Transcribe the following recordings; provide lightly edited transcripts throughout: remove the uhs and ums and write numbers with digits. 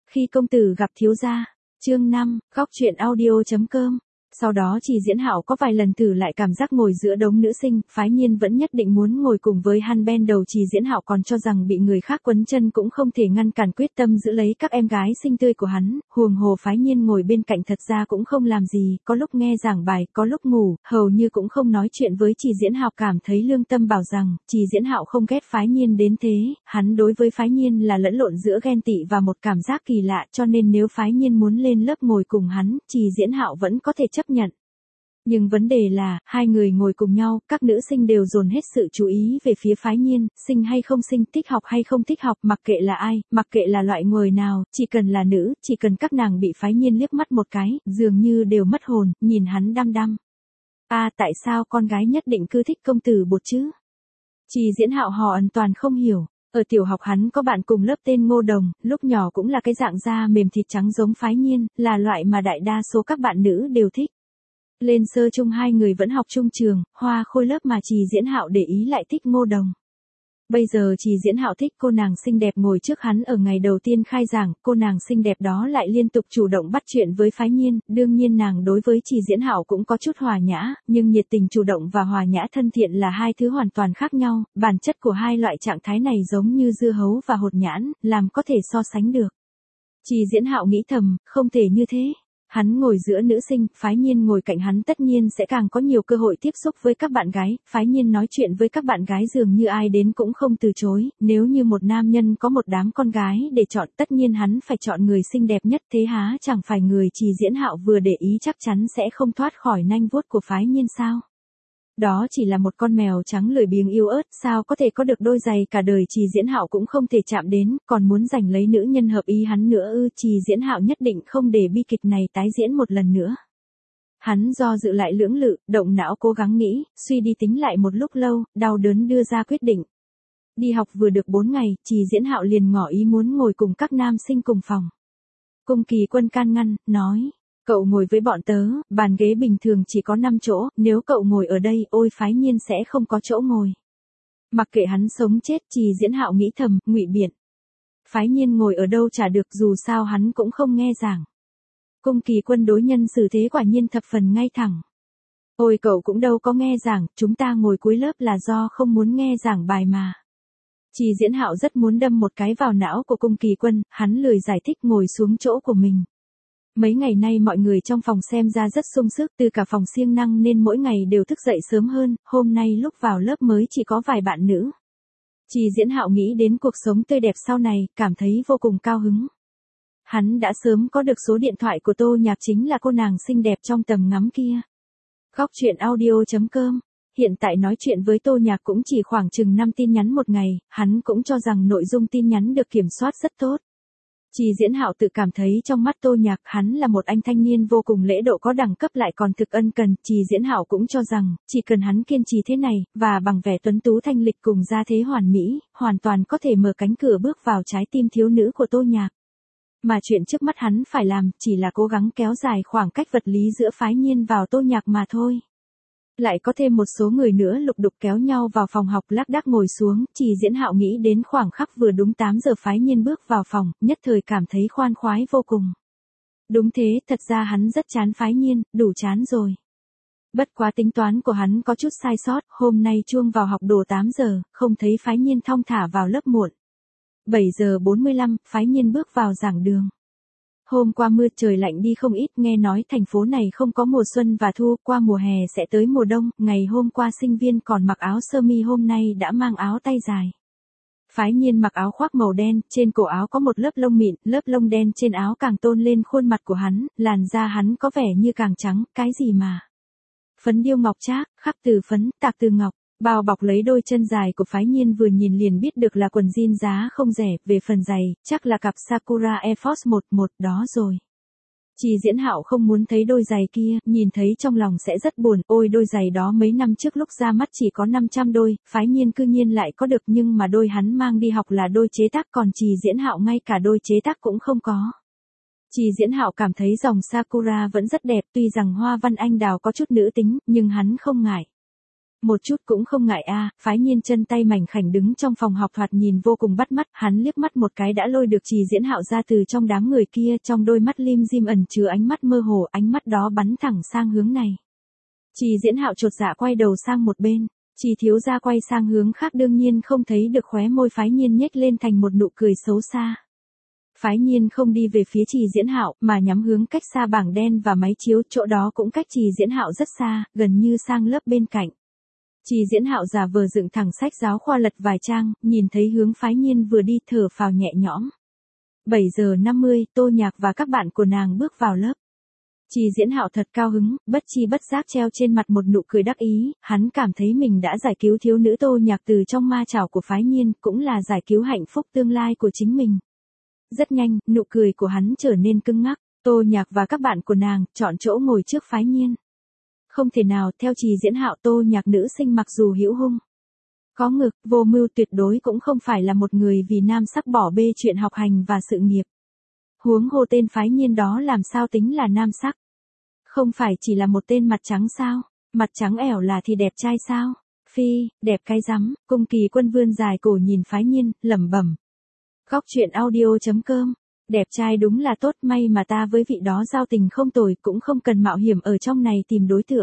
Khi công tử gặp thiếu gia, chương 5, góc truyện audio.com. Sau đó Trì Diễn Hạo có vài lần thử lại cảm giác ngồi giữa đống nữ sinh, phái nhiên vẫn nhất định muốn ngồi cùng với hắn. Ban đầu Trì Diễn Hạo còn cho rằng bị người khác quấn chân cũng không thể ngăn cản quyết tâm giữ lấy các em gái xinh tươi của hắn, huồng hồ phái nhiên ngồi bên cạnh thật ra cũng không làm gì, có lúc nghe giảng bài, có lúc ngủ, hầu như cũng không nói chuyện với Trì Diễn Hạo. Cảm thấy lương tâm bảo rằng, Trì Diễn Hạo không ghét phái nhiên đến thế, hắn đối với phái nhiên là lẫn lộn giữa ghen tị và một cảm giác kỳ lạ, cho nên nếu phái nhiên muốn lên lớp ngồi cùng hắn, Trì Diễn Hạo vẫn có thể chấp nhận. Nhưng vấn đề là, hai người ngồi cùng nhau, các nữ sinh đều dồn hết sự chú ý về phía phái nhiên, xinh hay không xinh, thích học hay không thích học, mặc kệ là ai, mặc kệ là loại người nào, chỉ cần là nữ, chỉ cần các nàng bị phái nhiên liếc mắt một cái, dường như đều mất hồn, nhìn hắn đăm đăm. Tại sao con gái nhất định cứ thích công tử Bột chứ? Trì Diễn Hạo hoàn toàn không hiểu. Ở tiểu học hắn có bạn cùng lớp tên Ngô Đồng, lúc nhỏ cũng là cái dạng da mềm thịt trắng giống phái nhiên, là loại mà đại đa số các bạn nữ đều thích. Lên sơ chung hai người vẫn học chung trường, Hoa Khôi lớp mà Trì Diễn Hạo để ý lại thích Ngô Đồng. Bây giờ Trì Diễn Hạo thích cô nàng xinh đẹp ngồi trước hắn ở ngày đầu tiên khai giảng, cô nàng xinh đẹp đó lại liên tục chủ động bắt chuyện với phái nhiên, đương nhiên nàng đối với Trì Diễn Hạo cũng có chút hòa nhã, nhưng nhiệt tình chủ động và hòa nhã thân thiện là hai thứ hoàn toàn khác nhau, bản chất của hai loại trạng thái này giống như dưa hấu và hột nhãn, làm có thể so sánh được. Trì Diễn Hạo nghĩ thầm, không thể như thế. Hắn ngồi giữa nữ sinh, phái nhiên ngồi cạnh hắn tất nhiên sẽ càng có nhiều cơ hội tiếp xúc với các bạn gái, phái nhiên nói chuyện với các bạn gái dường như ai đến cũng không từ chối, nếu như một nam nhân có một đám con gái để chọn tất nhiên hắn phải chọn người xinh đẹp nhất, thế há chẳng phải người Trì Diễn Hạo vừa để ý chắc chắn sẽ không thoát khỏi nanh vuốt của phái nhiên sao? Đó chỉ là một con mèo trắng lười biếng yếu ớt, sao có thể có được đôi giày cả đời Trì Diễn Hạo cũng không thể chạm đến, còn muốn giành lấy nữ nhân hợp ý hắn nữa ư? Trì Diễn Hạo nhất định không để bi kịch này tái diễn một lần nữa. Hắn do dự lại lưỡng lự, động não cố gắng nghĩ, suy đi tính lại một lúc lâu, đau đớn đưa ra quyết định. Đi học vừa được 4 ngày, Trì Diễn Hạo liền ngỏ ý muốn ngồi cùng các nam sinh cùng phòng. Cung Kỳ Quân can ngăn, nói. Cậu ngồi với bọn tớ, bàn ghế bình thường chỉ có 5 chỗ, nếu cậu ngồi ở đây, ôi phái nhiên sẽ không có chỗ ngồi. Mặc kệ hắn sống chết, Trì Diễn Hạo nghĩ thầm, ngụy biện. Phái nhiên ngồi ở đâu chả được, dù sao hắn cũng không nghe giảng. Cung Kỳ Quân đối nhân xử thế quả nhiên thập phần ngay thẳng. Ôi cậu cũng đâu có nghe giảng, chúng ta ngồi cuối lớp là do không muốn nghe giảng bài mà. Trì Diễn Hạo rất muốn đâm một cái vào não của Cung Kỳ Quân, hắn lười giải thích ngồi xuống chỗ của mình. Mấy ngày nay mọi người trong phòng xem ra rất sung sức, từ cả phòng siêng năng nên mỗi ngày đều thức dậy sớm hơn, hôm nay lúc vào lớp mới chỉ có vài bạn nữ. Trì Diễn Hạo nghĩ đến cuộc sống tươi đẹp sau này, cảm thấy vô cùng cao hứng. Hắn đã sớm có được số điện thoại của Tô Nhạc, chính là cô nàng xinh đẹp trong tầm ngắm kia. Góc truyện audio.com. Hiện tại nói chuyện với Tô Nhạc cũng chỉ khoảng chừng 5 tin nhắn một ngày, hắn cũng cho rằng nội dung tin nhắn được kiểm soát rất tốt. Trì Diễn Hạo tự cảm thấy trong mắt Tô Nhạc hắn là một anh thanh niên vô cùng lễ độ có đẳng cấp lại còn thực ân cần. Trì Diễn Hạo cũng cho rằng, chỉ cần hắn kiên trì thế này, và bằng vẻ tuấn tú thanh lịch cùng gia thế hoàn mỹ, hoàn toàn có thể mở cánh cửa bước vào trái tim thiếu nữ của Tô Nhạc. Mà chuyện trước mắt hắn phải làm, chỉ là cố gắng kéo dài khoảng cách vật lý giữa phái nhiên vào Tô Nhạc mà thôi. Lại có thêm một số người nữa lục đục kéo nhau vào phòng học lác đác ngồi xuống, Trì Diễn Hạo nghĩ đến khoảng khắc vừa đúng 8 giờ phái nhiên bước vào phòng, nhất thời cảm thấy khoan khoái vô cùng. Đúng thế, thật ra hắn rất chán phái nhiên, đủ chán rồi. Bất quá tính toán của hắn có chút sai sót, hôm nay chuông vào học đồ 8 giờ, không thấy phái nhiên thong thả vào lớp muộn. 7 giờ 45, phái nhiên bước vào giảng đường. Hôm qua mưa trời lạnh đi không ít, nghe nói thành phố này không có mùa xuân và thu, qua mùa hè sẽ tới mùa đông, ngày hôm qua sinh viên còn mặc áo sơ mi hôm nay đã mang áo tay dài. Phái nhiên mặc áo khoác màu đen, trên cổ áo có một lớp lông mịn, lớp lông đen trên áo càng tôn lên khuôn mặt của hắn, làn da hắn có vẻ như càng trắng, cái gì mà. Phấn điêu ngọc trác, khắc từ phấn, tạc từ ngọc. Bao bọc lấy đôi chân dài của phái nhiên vừa nhìn liền biết được là quần jean giá không rẻ, về phần giày, chắc là cặp Sakura Air Force 11 đó rồi. Trì Diễn Hạo không muốn thấy đôi giày kia, nhìn thấy trong lòng sẽ rất buồn, ôi đôi giày đó mấy năm trước lúc ra mắt chỉ có 500 đôi, phái nhiên cư nhiên lại có được nhưng mà đôi hắn mang đi học là đôi chế tác còn Trì Diễn Hạo ngay cả đôi chế tác cũng không có. Trì Diễn Hạo cảm thấy dòng Sakura vẫn rất đẹp tuy rằng hoa văn anh đào có chút nữ tính, nhưng hắn không ngại. Một chút cũng không ngại a. Phái Nhiên chân tay mảnh khảnh đứng trong phòng học thoạt nhìn vô cùng bắt mắt, hắn liếc mắt một cái đã lôi được Trì Diễn Hạo ra từ trong đám người kia, trong đôi mắt lim dim ẩn chứa ánh mắt mơ hồ, ánh mắt đó bắn thẳng sang hướng này. Trì Diễn Hạo chột dạ quay đầu sang một bên, Trì thiếu gia quay sang hướng khác đương nhiên không thấy được khóe môi Phái Nhiên nhếch lên thành một nụ cười xấu xa. Phái Nhiên không đi về phía Trì Diễn Hạo mà nhắm hướng cách xa bảng đen và máy chiếu, chỗ đó cũng cách Trì Diễn Hạo rất xa, gần như sang lớp bên cạnh. Trì Diễn Hạo giả vờ dựng thẳng sách giáo khoa lật vài trang, nhìn thấy hướng Phái Nhiên vừa đi thở phào nhẹ nhõm. 7 giờ 50, Tô Nhạc và các bạn của nàng bước vào lớp. Trì Diễn Hạo thật cao hứng, bất chi bất giác treo trên mặt một nụ cười đắc ý, hắn cảm thấy mình đã giải cứu thiếu nữ Tô Nhạc từ trong ma chảo của Phái Nhiên, cũng là giải cứu hạnh phúc tương lai của chính mình. Rất nhanh, nụ cười của hắn trở nên cứng ngắc, Tô Nhạc và các bạn của nàng chọn chỗ ngồi trước Phái Nhiên. Không thể nào, theo Trì Diễn Hạo, Tô Nhạc nữ sinh mặc dù hữu hung, có ngực, vô mưu, tuyệt đối cũng không phải là một người vì nam sắc bỏ bê chuyện học hành và sự nghiệp. Huống hồ tên Phái Nhiên đó làm sao tính là nam sắc? Không phải chỉ là một tên mặt trắng sao? Mặt trắng ẻo là thì đẹp trai sao? Phi, đẹp cái rắm. Cung Kỳ Quân vươn dài cổ nhìn Phái Nhiên, lẩm bẩm. Góc truyện audio.com. Đẹp trai đúng là tốt, may mà ta với vị đó giao tình không tồi, cũng không cần mạo hiểm ở trong này tìm đối tượng.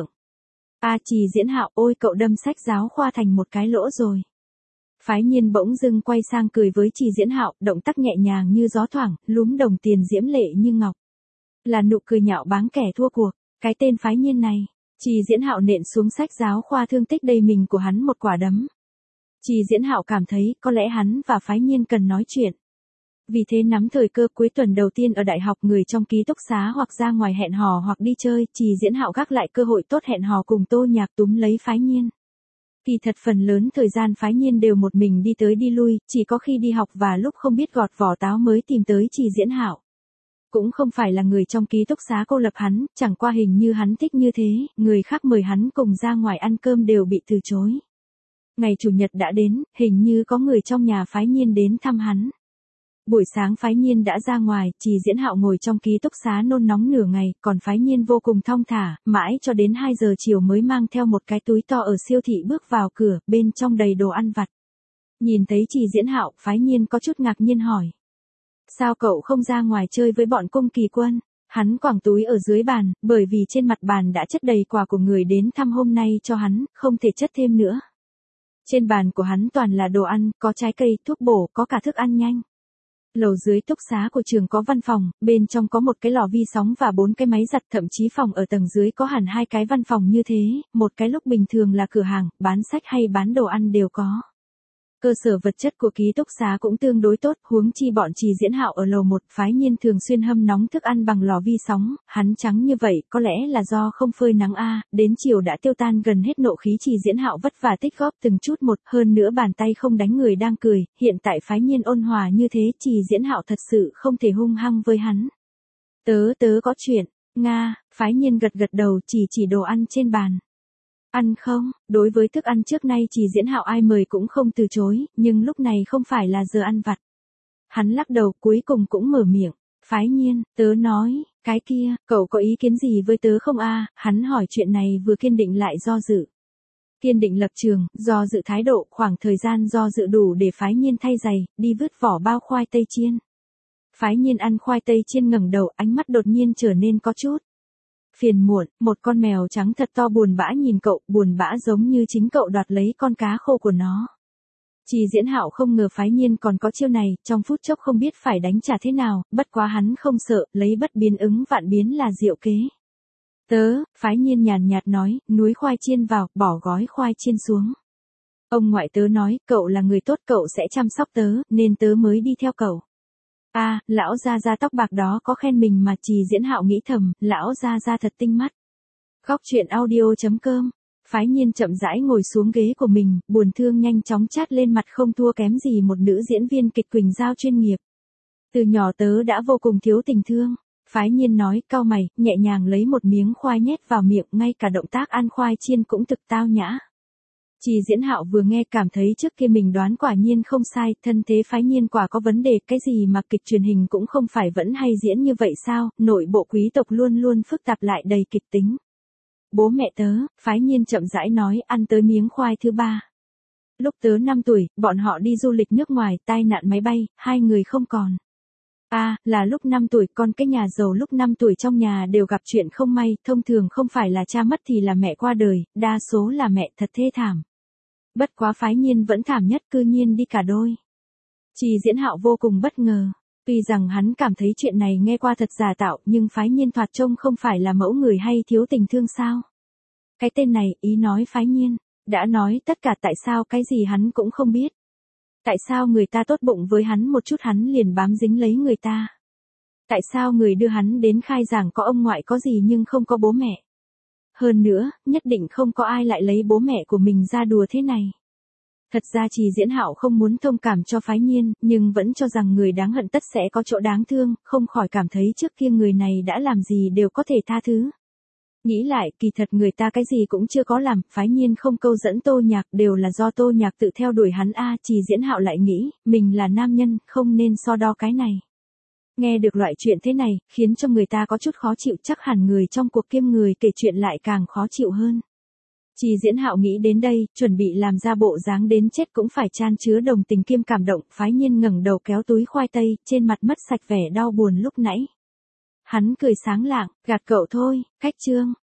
Trì Diễn Hạo, ôi cậu đâm sách giáo khoa thành một cái lỗ rồi. Phái Nhiên bỗng dưng quay sang cười với Trì Diễn Hạo, động tác nhẹ nhàng như gió thoảng, lúm đồng tiền diễm lệ như ngọc. Là nụ cười nhạo báng kẻ thua cuộc, cái tên Phái Nhiên này. Trì Diễn Hạo nện xuống sách giáo khoa thương tích đầy mình của hắn một quả đấm. Trì Diễn Hạo cảm thấy có lẽ hắn và Phái Nhiên cần nói chuyện. Vì thế nắm thời cơ cuối tuần đầu tiên ở đại học, người trong ký túc xá hoặc ra ngoài hẹn hò hoặc đi chơi, Trì Diễn Hạo gác lại cơ hội tốt hẹn hò cùng Tô Nhạc túm lấy Phái Nhiên. Kỳ thật phần lớn thời gian Phái Nhiên đều một mình đi tới đi lui, chỉ có khi đi học và lúc không biết gọt vỏ táo mới tìm tới Trì Diễn Hạo. Cũng không phải là người trong ký túc xá cô lập hắn, chẳng qua hình như hắn thích như thế, người khác mời hắn cùng ra ngoài ăn cơm đều bị từ chối. Ngày Chủ nhật đã đến, hình như có người trong nhà Phái Nhiên đến thăm hắn. Buổi sáng Phái Nhiên đã ra ngoài, Trì Diễn Hạo ngồi trong ký túc xá nôn nóng nửa ngày, còn Phái Nhiên vô cùng thong thả, mãi cho đến 2 giờ chiều mới mang theo một cái túi to ở siêu thị bước vào cửa, bên trong đầy đồ ăn vặt. Nhìn thấy Trì Diễn Hạo, Phái Nhiên có chút ngạc nhiên hỏi. Sao cậu không ra ngoài chơi với bọn Cung Kỳ Quân? Hắn quẳng túi ở dưới bàn, bởi vì trên mặt bàn đã chất đầy quà của người đến thăm hôm nay cho hắn, không thể chất thêm nữa. Trên bàn của hắn toàn là đồ ăn, có trái cây, thuốc bổ, có cả thức ăn nhanh. Lầu dưới túc xá của trường có văn phòng, bên trong có một cái lò vi sóng và 4 cái máy giặt, thậm chí phòng ở tầng dưới có hẳn 2 cái văn phòng như thế, một cái lúc bình thường là cửa hàng, bán sách hay bán đồ ăn đều có. Cơ sở vật chất của ký túc xá cũng tương đối tốt, huống chi bọn Trì Diễn Hạo ở lầu 1, Phái Nhiên thường xuyên hâm nóng thức ăn bằng lò vi sóng, hắn trắng như vậy, có lẽ là do không phơi nắng đến chiều đã tiêu tan gần hết nộ khí. Trì Diễn Hạo vất vả tích góp từng chút một, hơn nữa bàn tay không đánh người đang cười, hiện tại Phái Nhiên ôn hòa như thế, Trì Diễn Hạo thật sự không thể hung hăng với hắn. Tớ có chuyện, Nga, Phái Nhiên gật gật đầu, chỉ đồ ăn trên bàn. Ăn không? Đối với thức ăn trước nay Trì Diễn Hạo ai mời cũng không từ chối, nhưng lúc này không phải là giờ ăn vặt. Hắn lắc đầu, cuối cùng cũng mở miệng. Phái Nhiên, tớ nói, cái kia, cậu có ý kiến gì với tớ không Hắn hỏi chuyện này vừa kiên định lại do dự. Kiên định lập trường, do dự thái độ, khoảng thời gian do dự đủ để Phái Nhiên thay giày, đi vứt vỏ bao khoai tây chiên. Phái Nhiên ăn khoai tây chiên ngẩng đầu, ánh mắt đột nhiên trở nên có chút phiền muộn, một con mèo trắng thật to buồn bã nhìn cậu, buồn bã giống như chính cậu đoạt lấy con cá khô của nó. Trì Diễn Hạo không ngờ Phái Nhiên còn có chiêu này, trong phút chốc không biết phải đánh trả thế nào, bất quá hắn không sợ, lấy bất biến ứng vạn biến là diệu kế. Phái Nhiên nhàn nhạt nói, núi khoai chiên vào, bỏ gói khoai chiên xuống. Ông ngoại tớ nói, cậu là người tốt, cậu sẽ chăm sóc tớ, nên tớ mới đi theo cậu. Lão gia gia tóc bạc đó có khen mình mà. Trì Diễn Hạo nghĩ thầm, lão gia gia thật tinh mắt. Góc truyện audio.com. Phái Nhiên chậm rãi ngồi xuống ghế của mình, buồn thương nhanh chóng chát lên mặt, không thua kém gì một nữ diễn viên kịch Quỳnh Giao chuyên nghiệp. Từ nhỏ tớ đã vô cùng thiếu tình thương. Phái Nhiên nói, cau mày, nhẹ nhàng lấy một miếng khoai nhét vào miệng, ngay cả động tác ăn khoai chiên cũng thực tao nhã. Trì Diễn Hạo vừa nghe cảm thấy trước kia mình đoán quả nhiên không sai, thân thế Phái Nhiên quả có vấn đề, cái gì mà kịch truyền hình cũng không phải vẫn hay diễn như vậy sao, nội bộ quý tộc luôn luôn phức tạp lại đầy kịch tính. Bố mẹ tớ, Phái Nhiên chậm rãi nói, ăn tới miếng khoai thứ ba. Lúc tớ 5 tuổi, bọn họ đi du lịch nước ngoài, tai nạn máy bay, 2 người không còn. Là lúc 5 tuổi, con cái nhà giàu lúc 5 tuổi trong nhà đều gặp chuyện không may, thông thường không phải là cha mất thì là mẹ qua đời, đa số là mẹ, thật thê thảm. Bất quá Phái Nhiên vẫn thảm nhất, cư nhiên đi cả đôi. Trì Diễn Hạo vô cùng bất ngờ. Tuy rằng hắn cảm thấy chuyện này nghe qua thật giả tạo, nhưng Phái Nhiên thoạt trông không phải là mẫu người hay thiếu tình thương sao. Cái tên này, ý nói Phái Nhiên, đã nói tất cả, tại sao cái gì hắn cũng không biết. Tại sao người ta tốt bụng với hắn một chút hắn liền bám dính lấy người ta. Tại sao người đưa hắn đến khai giảng có ông ngoại có gì nhưng không có bố mẹ. Hơn nữa, nhất định không có ai lại lấy bố mẹ của mình ra đùa thế này. Thật ra Trì Diễn Hạo không muốn thông cảm cho Phái Nhiên, nhưng vẫn cho rằng người đáng hận tất sẽ có chỗ đáng thương, không khỏi cảm thấy trước kia người này đã làm gì đều có thể tha thứ. Nghĩ lại, kỳ thật người ta cái gì cũng chưa có làm, Phái Nhiên không câu dẫn Tô Nhạc đều là do Tô Nhạc tự theo đuổi hắn. Trì Diễn Hạo lại nghĩ, mình là nam nhân, không nên so đo cái này. Nghe được loại chuyện thế này, khiến cho người ta có chút khó chịu, chắc hẳn người trong cuộc kiêm người kể chuyện lại càng khó chịu hơn. Trì Diễn Hạo nghĩ đến đây, chuẩn bị làm ra bộ dáng đến chết cũng phải chan chứa đồng tình kiêm cảm động. Phái Nhiên ngẩng đầu kéo túi khoai tây, trên mặt mất sạch vẻ đau buồn lúc nãy. Hắn cười sáng lạng, gạt cậu thôi, cách chương.